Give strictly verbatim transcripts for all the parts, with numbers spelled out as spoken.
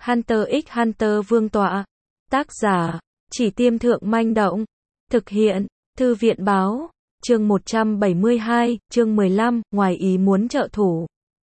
Hunter x Hunter Vương tọa. Tác giả, Chỉ Tiêm Thượng Manh Động. Thực hiện, Thư viện Báo. Chương một trăm bảy mươi hai, chương mười lăm, ngoài ý muốn trợ thủ.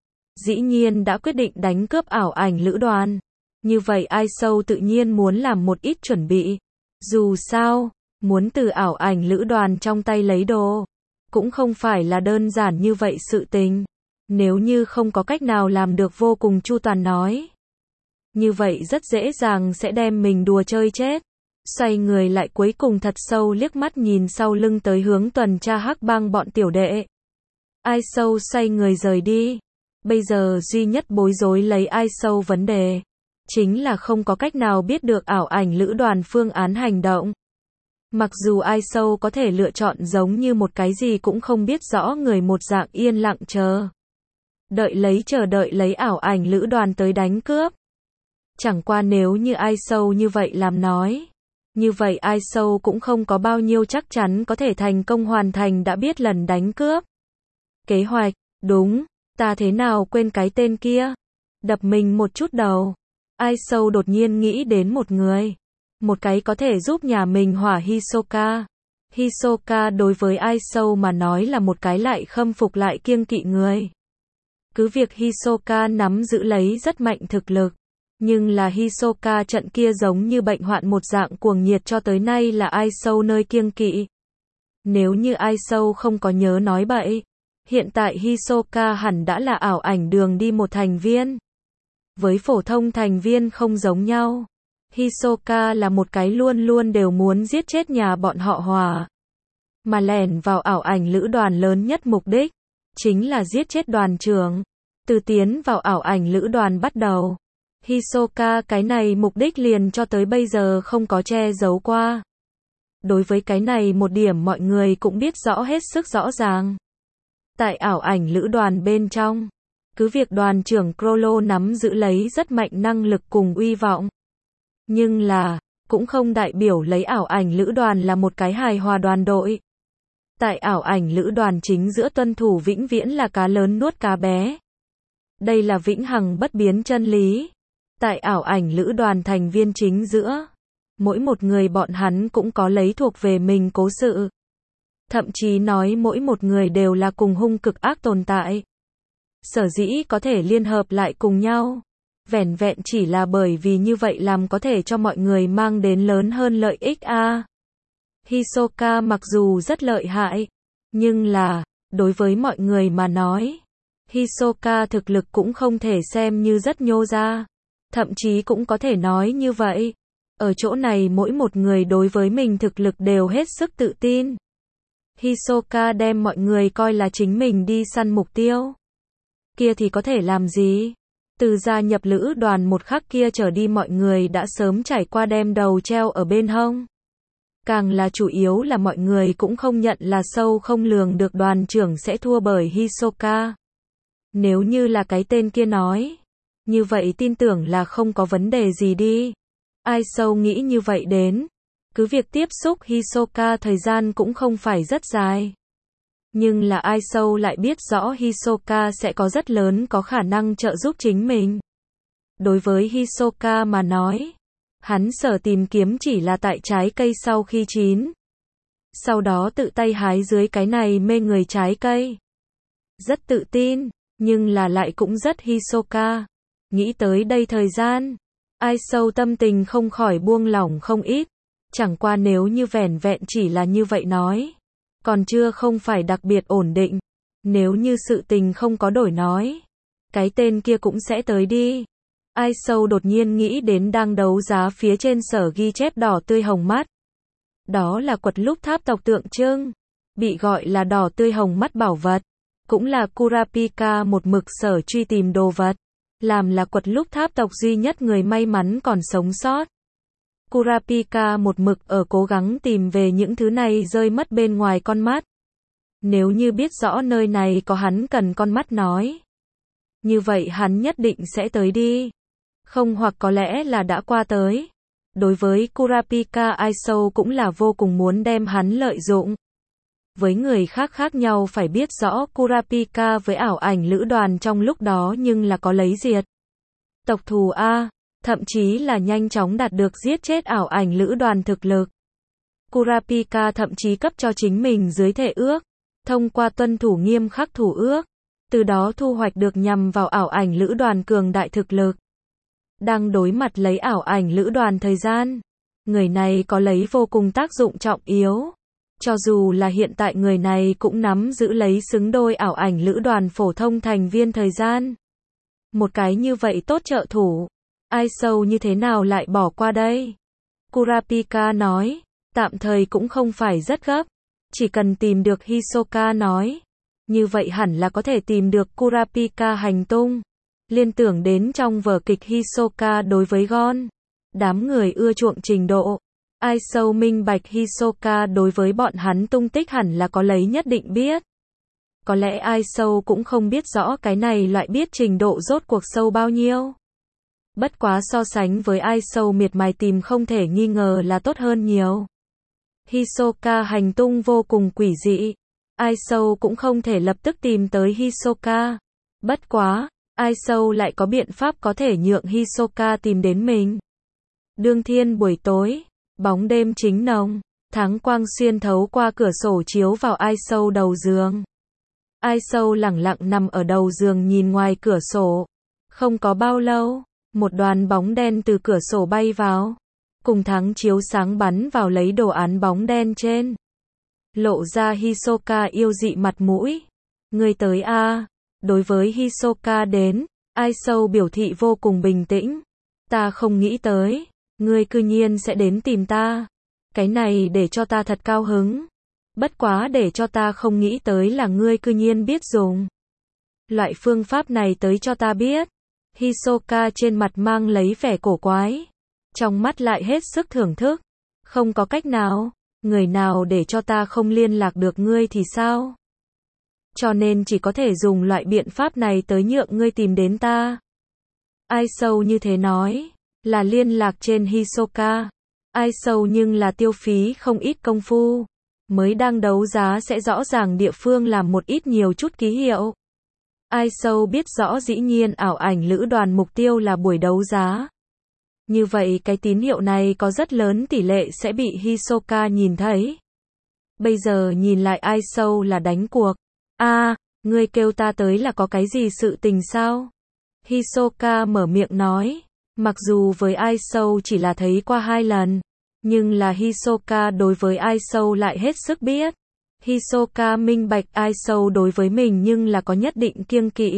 Dĩ nhiên đã quyết định đánh cướp ảo ảnh lữ đoàn. Như vậy Ai Sâu tự nhiên muốn làm một ít chuẩn bị. Dù sao, muốn từ ảo ảnh lữ đoàn trong tay lấy đồ, cũng không phải là đơn giản như vậy sự tình. Nếu như không có cách nào làm được vô cùng chu toàn nói, như vậy rất dễ dàng sẽ đem mình đùa chơi chết. Xoay người lại cuối cùng thật sâu liếc mắt nhìn sau lưng tới hướng tuần tra hắc bang bọn tiểu đệ. Ai Sâu xoay người rời đi. Bây giờ duy nhất bối rối lấy Ai Sâu vấn đề, chính là không có cách nào biết được ảo ảnh lữ đoàn phương án hành động. Mặc dù Ai Sâu có thể lựa chọn giống như một cái gì cũng không biết rõ người một dạng yên lặng chờ. Đợi lấy chờ đợi lấy ảo ảnh lữ đoàn tới đánh cướp. Chẳng qua nếu như Ai Sâu như vậy làm nói, như vậy Ai Sâu cũng không có bao nhiêu chắc chắn có thể thành công hoàn thành đã biết lần đánh cướp. Kế hoạch, đúng, ta thế nào quên cái tên kia. Đập mình một chút đầu. Ai Sâu đột nhiên nghĩ đến một người. Một cái có thể giúp nhà mình hỏa Hisoka. Hisoka đối với Ai Sâu mà nói là một cái lại khâm phục lại kiêng kỵ người. Cứ việc Hisoka nắm giữ lấy rất mạnh thực lực, nhưng là Hisoka trận kia giống như bệnh hoạn một dạng cuồng nhiệt cho tới nay là Ai Sâu nơi kiêng kỵ. Nếu như Ai Sâu không có nhớ nói bậy, hiện tại Hisoka hẳn đã là ảo ảnh đường đi một thành viên. Với phổ thông thành viên không giống nhau. Hisoka là một cái luôn luôn đều muốn giết chết nhà bọn họ Hòa. Mà lẻn vào ảo ảnh lữ đoàn lớn nhất mục đích, chính là giết chết đoàn trưởng. Từ tiến vào ảo ảnh lữ đoàn bắt đầu, Hisoka cái này mục đích liền cho tới bây giờ không có che giấu qua. Đối với cái này một điểm mọi người cũng biết rõ hết sức rõ ràng. Tại ảo ảnh lữ đoàn bên trong, cứ việc đoàn trưởng Chrollo nắm giữ lấy rất mạnh năng lực cùng uy vọng. Nhưng là, cũng không đại biểu lấy ảo ảnh lữ đoàn là một cái hài hòa đoàn đội. Tại ảo ảnh lữ đoàn chính giữa tuân thủ vĩnh viễn là cá lớn nuốt cá bé. Đây là vĩnh hằng bất biến chân lý. Tại ảo ảnh lữ đoàn thành viên chính giữa, mỗi một người bọn hắn cũng có lấy thuộc về mình cố sự. Thậm chí nói mỗi một người đều là cùng hung cực ác tồn tại. Sở dĩ có thể liên hợp lại cùng nhau, vẻn vẹn chỉ là bởi vì như vậy làm có thể cho mọi người mang đến lớn hơn lợi ích a. À, Hisoka mặc dù rất lợi hại, nhưng là, đối với mọi người mà nói, Hisoka thực lực cũng không thể xem như rất nhô ra. Thậm chí cũng có thể nói như vậy. Ở chỗ này mỗi một người đối với mình thực lực đều hết sức tự tin. Hisoka đem mọi người coi là chính mình đi săn mục tiêu. Kia thì có thể làm gì? Từ gia nhập lữ đoàn một khắc kia trở đi mọi người đã sớm trải qua đem đầu treo ở bên hông. Càng là chủ yếu là mọi người cũng không nhận là sâu không lường được đoàn trưởng sẽ thua bởi Hisoka. Nếu như là cái tên kia nói, như vậy tin tưởng là không có vấn đề gì đi. Ai Sâu nghĩ như vậy đến. Cứ việc tiếp xúc Hisoka thời gian cũng không phải rất dài. Nhưng là Ai Sâu lại biết rõ Hisoka sẽ có rất lớn có khả năng trợ giúp chính mình. Đối với Hisoka mà nói, hắn sở tìm kiếm chỉ là tại trái cây sau khi chín. Sau đó tự tay hái dưới cái này mê người trái cây. Rất tự tin, nhưng là lại cũng rất Hisoka. Nghĩ tới đây thời gian, Ai Sâu tâm tình không khỏi buông lỏng không ít. Chẳng qua nếu như vẻn vẹn chỉ là như vậy nói, còn chưa không phải đặc biệt ổn định. Nếu như sự tình không có đổi nói, cái tên kia cũng sẽ tới đi. Ai Sâu đột nhiên nghĩ đến đang đấu giá phía trên sở ghi chép đỏ tươi hồng mắt. Đó là quật lúc tháp tộc tượng trưng, bị gọi là đỏ tươi hồng mắt bảo vật. Cũng là Kurapika một mực sở truy tìm đồ vật. Làm là quật lúc tháp tộc duy nhất người may mắn còn sống sót. Kurapika một mực ở cố gắng tìm về những thứ này rơi mất bên ngoài con mắt. Nếu như biết rõ nơi này có hắn cần con mắt nói, như vậy hắn nhất định sẽ tới đi. Không hoặc có lẽ là đã qua tới. Đối với Kurapika Ai Sâu cũng là vô cùng muốn đem hắn lợi dụng. Với người khác khác nhau phải biết rõ Kurapika với ảo ảnh lữ đoàn trong lúc đó nhưng là có lấy diệt. Tộc thù A, thậm chí là nhanh chóng đạt được giết chết ảo ảnh lữ đoàn thực lực. Kurapika thậm chí cấp cho chính mình dưới thể ước, thông qua tuân thủ nghiêm khắc thủ ước, từ đó thu hoạch được nhằm vào ảo ảnh lữ đoàn cường đại thực lực. Đang đối mặt lấy ảo ảnh lữ đoàn thời gian, người này có lấy vô cùng tác dụng trọng yếu. Cho dù là hiện tại người này cũng nắm giữ lấy xứng đôi ảo ảnh lữ đoàn phổ thông thành viên thời gian. Một cái như vậy tốt trợ thủ, ai sâu như thế nào lại bỏ qua đây? Kurapika nói, tạm thời cũng không phải rất gấp, chỉ cần tìm được Hisoka nói. Như vậy hẳn là có thể tìm được Kurapika hành tung. Liên tưởng đến trong vở kịch Hisoka đối với Gon, đám người ưa chuộng trình độ. Ai sâu minh bạch Hisoka đối với bọn hắn tung tích hẳn là có lấy nhất định biết. Có lẽ ai sâu cũng không biết rõ cái này loại biết trình độ rốt cuộc sâu bao nhiêu. Bất quá so sánh với ai sâu miệt mài tìm không thể nghi ngờ là tốt hơn nhiều. Hisoka hành tung vô cùng quỷ dị. Ai sâu cũng không thể lập tức tìm tới Hisoka. Bất quá, ai sâu lại có biện pháp có thể nhượng Hisoka tìm đến mình. Đương thiên buổi tối, bóng đêm chính nồng, tháng quang xuyên thấu qua cửa sổ chiếu vào ai sâu đầu giường. Ai sâu lẳng lặng nằm ở đầu giường nhìn ngoài cửa sổ. Không có bao lâu, một đoàn bóng đen từ cửa sổ bay vào, cùng tháng chiếu sáng bắn vào lấy đồ án bóng đen trên. Lộ ra Hisoka yêu dị mặt mũi. Ngươi tới a? À? Đối với Hisoka đến, ai sâu biểu thị vô cùng bình tĩnh. Ta không nghĩ tới, ngươi cư nhiên sẽ đến tìm ta. Cái này để cho ta thật cao hứng. Bất quá để cho ta không nghĩ tới là ngươi cư nhiên biết dùng loại phương pháp này tới cho ta biết. Hisoka trên mặt mang lấy vẻ cổ quái, trong mắt lại hết sức thưởng thức. Không có cách nào, người nào để cho ta không liên lạc được ngươi thì sao? Cho nên chỉ có thể dùng loại biện pháp này tới nhượng ngươi tìm đến ta. Ai sâu như thế nói, là liên lạc trên Hisoka. Ai sâu nhưng là tiêu phí không ít công phu, mới đang đấu giá sẽ rõ ràng địa phương làm một ít nhiều chút ký hiệu. Ai sâu biết rõ dĩ nhiên ảo ảnh lữ đoàn mục tiêu là buổi đấu giá. Như vậy cái tín hiệu này có rất lớn tỷ lệ sẽ bị Hisoka nhìn thấy. Bây giờ nhìn lại ai sâu là đánh cuộc. A, à, ngươi kêu ta tới là có cái gì sự tình sao? Hisoka mở miệng nói. Mặc dù với ai sâu chỉ là thấy qua hai lần, nhưng là Hisoka đối với ai sâu lại hết sức biết. Hisoka minh bạch ai sâu đối với mình nhưng là có nhất định kiêng kỵ.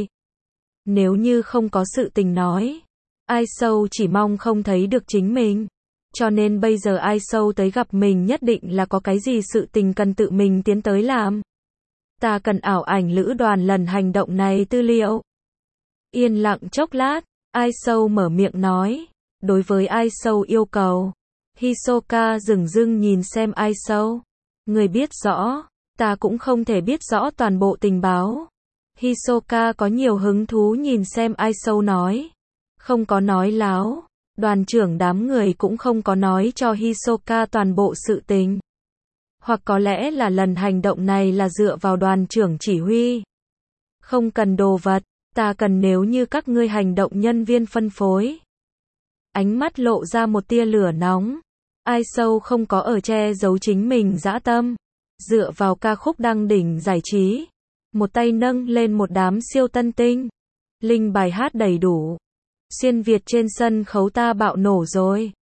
Nếu như không có sự tình nói, ai sâu chỉ mong không thấy được chính mình. Cho nên bây giờ ai sâu tới gặp mình nhất định là có cái gì sự tình cần tự mình tiến tới làm. Ta cần ảo ảnh lữ đoàn lần hành động này tư liệu. Yên lặng chốc lát, ai sâu mở miệng nói. Đối với ai sâu yêu cầu, Hisoka dửng dưng nhìn xem ai sâu. Người biết rõ, ta cũng không thể biết rõ toàn bộ tình báo. Hisoka có nhiều hứng thú nhìn xem ai sâu nói. Không có nói láo, đoàn trưởng đám người cũng không có nói cho Hisoka toàn bộ sự tình. Hoặc có lẽ là lần hành động này là dựa vào đoàn trưởng chỉ huy. Không cần đồ vật, ta cần nếu như các ngươi hành động nhân viên phân phối. Ánh mắt lộ ra một tia lửa nóng. Ai sâu không có ở che giấu chính mình dã tâm. Dựa vào ca khúc đăng đỉnh giải trí. Một tay nâng lên một đám siêu tân tinh. Linh bài hát đầy đủ. Xuyên Việt trên sân khấu ta bạo nổ rồi.